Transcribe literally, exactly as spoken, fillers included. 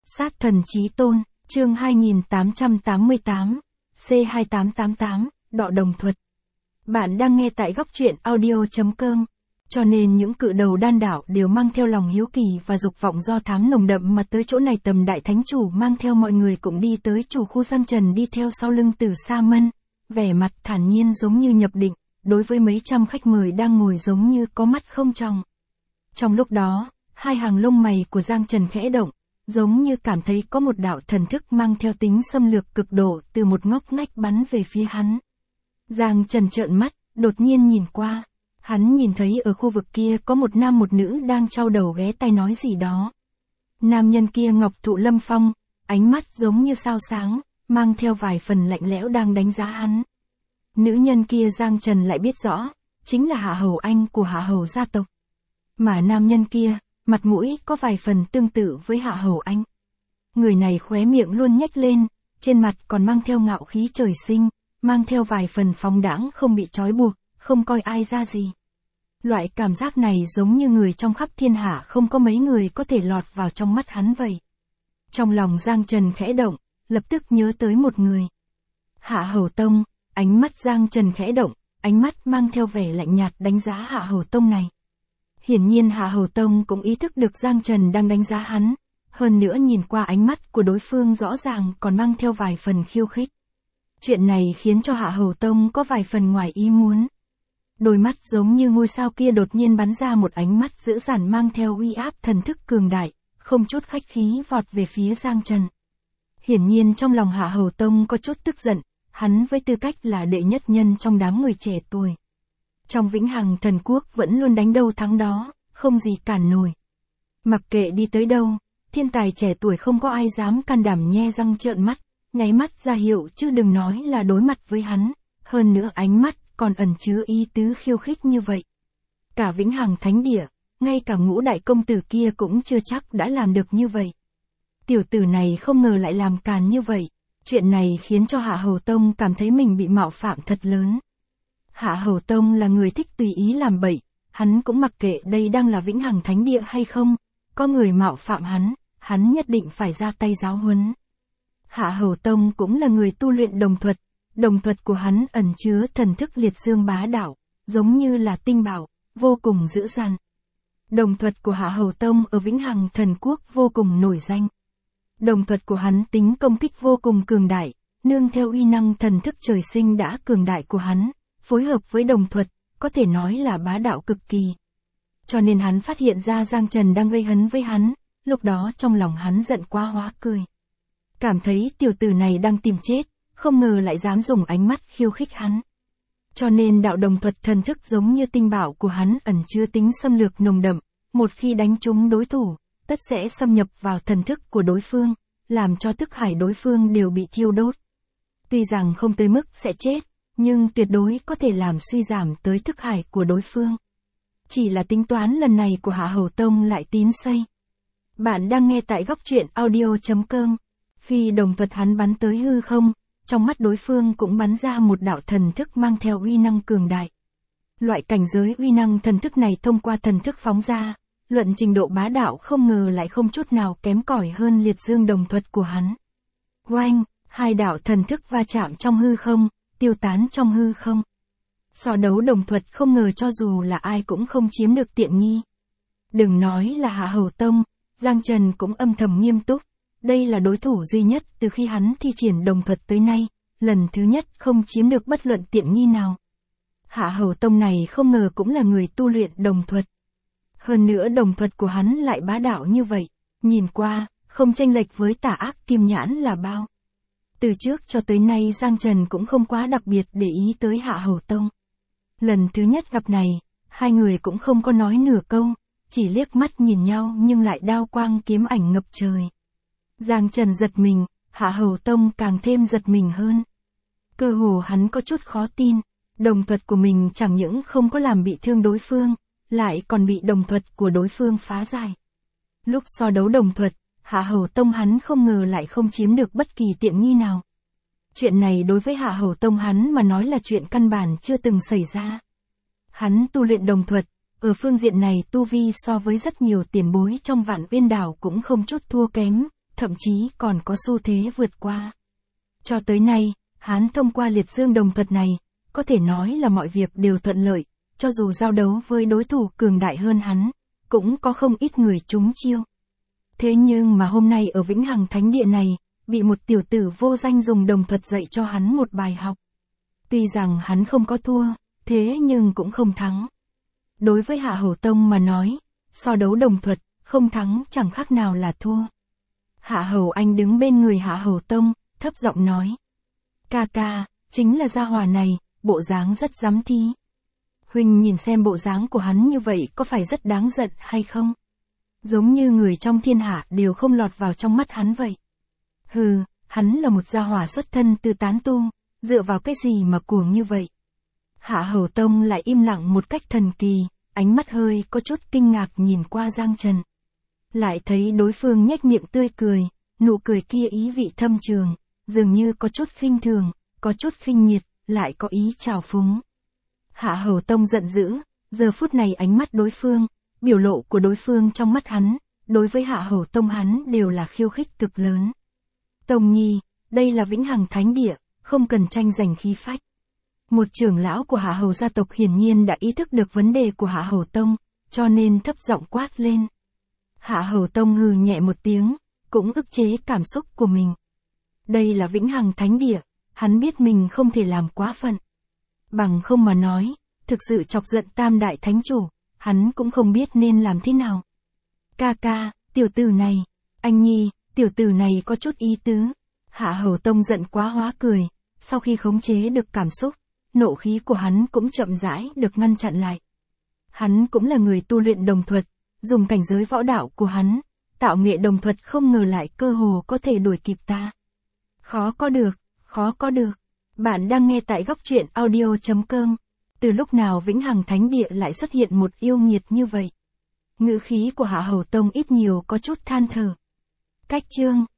Sát thần chí tôn, chương hai nghìn tám trăm tám mươi tám, C hai tám tám tám, Đọ đồng thuật. Bạn đang nghe tại góc truyện audio.com, cho nên những cự đầu đan đảo đều mang theo lòng hiếu kỳ và dục vọng do thám nồng đậm mà tới chỗ này. Tầm đại thánh chủ mang theo mọi người cũng đi tới chủ khu Giang Trần, đi theo sau lưng Tử Sa Mân, vẻ mặt thản nhiên giống như nhập định, đối với mấy trăm khách mời đang ngồi giống như có mắt không tròng. Trong lúc đó, hai hàng lông mày của Giang Trần khẽ động, giống như cảm thấy có một đạo thần thức mang theo tính xâm lược cực độ từ một ngóc ngách bắn về phía hắn. Giang Trần trợn mắt, đột nhiên nhìn qua. Hắn nhìn thấy ở khu vực kia có một nam một nữ đang chau đầu ghé tai nói gì đó. Nam nhân kia ngọc thụ lâm phong, ánh mắt giống như sao sáng, mang theo vài phần lạnh lẽo đang đánh giá hắn. Nữ nhân kia Giang Trần lại biết rõ, chính là Hạ Hầu Anh của Hạ Hầu gia tộc. Mà nam nhân kia, mặt mũi có vài phần tương tự với Hạ Hầu Anh. Người này khóe miệng luôn nhếch lên, trên mặt còn mang theo ngạo khí trời sinh, mang theo vài phần phóng đãng không bị trói buộc, không coi ai ra gì. Loại cảm giác này giống như người trong khắp thiên hạ không có mấy người có thể lọt vào trong mắt hắn vậy. Trong lòng Giang Trần khẽ động, lập tức nhớ tới một người. Hạ Hầu Tông, ánh mắt Giang Trần khẽ động, ánh mắt mang theo vẻ lạnh nhạt đánh giá Hạ Hầu Tông này. Hiển nhiên Hạ Hầu Tông cũng ý thức được Giang Trần đang đánh giá hắn, hơn nữa nhìn qua ánh mắt của đối phương rõ ràng còn mang theo vài phần khiêu khích. Chuyện này khiến cho Hạ Hầu Tông có vài phần ngoài ý muốn. Đôi mắt giống như ngôi sao kia đột nhiên bắn ra một ánh mắt dữ dằn mang theo uy áp thần thức cường đại, không chút khách khí vọt về phía Giang Trần. Hiển nhiên trong lòng Hạ Hầu Tông có chút tức giận, hắn với tư cách là đệ nhất nhân trong đám người trẻ tuổi. Trong Vĩnh Hằng Thần Quốc vẫn luôn đánh đâu thắng đó, không gì cản nổi. Mặc kệ đi tới đâu, thiên tài trẻ tuổi không có ai dám can đảm nhe răng trợn mắt, nháy mắt ra hiệu chứ đừng nói là đối mặt với hắn, hơn nữa ánh mắt còn ẩn chứa ý tứ khiêu khích như vậy. Cả Vĩnh Hằng Thánh Địa, ngay cả Ngũ đại công tử kia cũng chưa chắc đã làm được như vậy. Tiểu tử này không ngờ lại làm càn như vậy, chuyện này khiến cho Hạ Hầu Tông cảm thấy mình bị mạo phạm thật lớn. Hạ Hầu Tông là người thích tùy ý làm bậy, hắn cũng mặc kệ đây đang là Vĩnh Hằng Thánh Địa hay không, có người mạo phạm hắn, hắn nhất định phải ra tay giáo huấn. Hạ Hầu Tông cũng là người tu luyện đồng thuật, đồng thuật của hắn ẩn chứa thần thức liệt dương bá đạo, giống như là tinh bảo, vô cùng dữ dằn. Đồng thuật của Hạ Hầu Tông ở Vĩnh Hằng Thần Quốc vô cùng nổi danh. Đồng thuật của hắn tính công kích vô cùng cường đại, nương theo uy năng thần thức trời sinh đã cường đại của hắn, phối hợp với đồng thuật, có thể nói là bá đạo cực kỳ. Cho nên hắn phát hiện ra Giang Trần đang gây hấn với hắn, lúc đó trong lòng hắn giận quá hóa cười. Cảm thấy tiểu tử này đang tìm chết, không ngờ lại dám dùng ánh mắt khiêu khích hắn. Cho nên đạo đồng thuật thần thức giống như tinh bảo của hắn ẩn chứa tính xâm lược nồng đậm, một khi đánh trúng đối thủ, tất sẽ xâm nhập vào thần thức của đối phương, làm cho thức hải đối phương đều bị thiêu đốt. Tuy rằng không tới mức sẽ chết, nhưng tuyệt đối có thể làm suy giảm tới thức hải của đối phương. Chỉ là tính toán lần này của Hạ Hầu Tông lại tín xây. Bạn đang nghe tại góc truyện audio.com. Khi đồng thuật hắn bắn tới hư không, trong mắt đối phương cũng bắn ra một đạo thần thức mang theo uy năng cường đại. Loại cảnh giới uy năng thần thức này thông qua thần thức phóng ra, luận trình độ bá đạo không ngờ lại không chút nào kém cỏi hơn liệt dương đồng thuật của hắn. Oanh, hai đạo thần thức va chạm trong hư không, tiêu tán trong hư không. So đấu đồng thuật không ngờ cho dù là ai cũng không chiếm được tiện nghi. Đừng nói là Hạ Hầu Tông, Giang Trần cũng âm thầm nghiêm túc. Đây là đối thủ duy nhất từ khi hắn thi triển đồng thuật tới nay, lần thứ nhất không chiếm được bất luận tiện nghi nào. Hạ Hầu Tông này không ngờ cũng là người tu luyện đồng thuật. Hơn nữa đồng thuật của hắn lại bá đạo như vậy, nhìn qua, không chênh lệch với tà ác kim nhãn là bao. Từ trước cho tới nay Giang Trần cũng không quá đặc biệt để ý tới Hạ Hầu Tông. Lần thứ nhất gặp này, hai người cũng không có nói nửa câu, chỉ liếc mắt nhìn nhau nhưng lại đao quang kiếm ảnh ngập trời. Giang Trần giật mình, Hạ Hầu Tông càng thêm giật mình hơn. Cơ hồ hắn có chút khó tin, đồng thuật của mình chẳng những không có làm bị thương đối phương, lại còn bị đồng thuật của đối phương phá giải. Lúc so đấu đồng thuật, Hạ Hầu Tông hắn không ngờ lại không chiếm được bất kỳ tiện nghi nào. Chuyện này đối với Hạ Hầu Tông hắn mà nói là chuyện căn bản chưa từng xảy ra. Hắn tu luyện đồng thuật, ở phương diện này tu vi so với rất nhiều tiền bối trong Vạn Uyên Đảo cũng không chút thua kém. thậm chí còn có xu thế vượt qua. Cho tới nay, hắn thông qua liệt dương đồng thuật này, có thể nói là mọi việc đều thuận lợi, cho dù giao đấu với đối thủ cường đại hơn hắn, cũng có không ít người trúng chiêu. Thế nhưng mà hôm nay ở Vĩnh Hằng Thánh Địa này, bị một tiểu tử vô danh dùng đồng thuật dạy cho hắn một bài học. Tuy rằng hắn không có thua, thế nhưng cũng không thắng. Đối với Hạ Hầu Tông mà nói, so đấu đồng thuật, không thắng chẳng khác nào là thua. Hạ Hầu Anh đứng bên người Hạ Hầu Tông, thấp giọng nói. Ca ca, chính là gia hỏa này, bộ dáng rất dám thi. Huynh nhìn xem bộ dáng của hắn như vậy có phải rất đáng giận hay không? Giống như người trong thiên hạ đều không lọt vào trong mắt hắn vậy. Hừ, hắn là một gia hỏa xuất thân từ tán tu, dựa vào cái gì mà cuồng như vậy? Hạ Hầu Tông lại im lặng một cách thần kỳ, ánh mắt hơi có chút kinh ngạc nhìn qua Giang Trần. Lại thấy đối phương nhếch miệng tươi cười, nụ cười kia ý vị thâm trường, dường như có chút khinh thường, có chút khinh miệt, lại có ý trào phúng. Hạ Hầu Tông giận dữ, giờ phút này ánh mắt đối phương, biểu lộ của đối phương trong mắt hắn, đối với Hạ Hầu Tông hắn đều là khiêu khích cực lớn. Tông Nhi, đây là Vĩnh Hằng Thánh Địa, không cần tranh giành khí phách. Một trưởng lão của Hạ Hầu gia tộc hiển nhiên đã ý thức được vấn đề của Hạ Hầu Tông, cho nên thấp giọng quát lên. Hạ Hầu Tông hừ nhẹ một tiếng, cũng ức chế cảm xúc của mình. Đây là Vĩnh Hằng Thánh Địa, hắn biết mình không thể làm quá phận. Bằng không mà nói, thực sự chọc giận Tam Đại Thánh Chủ, hắn cũng không biết nên làm thế nào. Ca ca, tiểu tử này, anh Nhi, tiểu tử này có chút ý tứ. Hạ Hầu Tông giận quá hóa cười, sau khi khống chế được cảm xúc, nộ khí của hắn cũng chậm rãi được ngăn chặn lại. Hắn cũng là người tu luyện đồng thuật, dùng cảnh giới võ đạo của hắn, tạo nghệ đồng thuật không ngờ lại cơ hồ có thể đuổi kịp ta. Khó có được, khó có được. Bạn đang nghe tại góc truyện audio chấm com. Từ lúc nào Vĩnh Hằng Thánh Địa lại xuất hiện một yêu nghiệt như vậy? Ngữ khí của Hạ Hầu Tông ít nhiều có chút than thở. Cách chương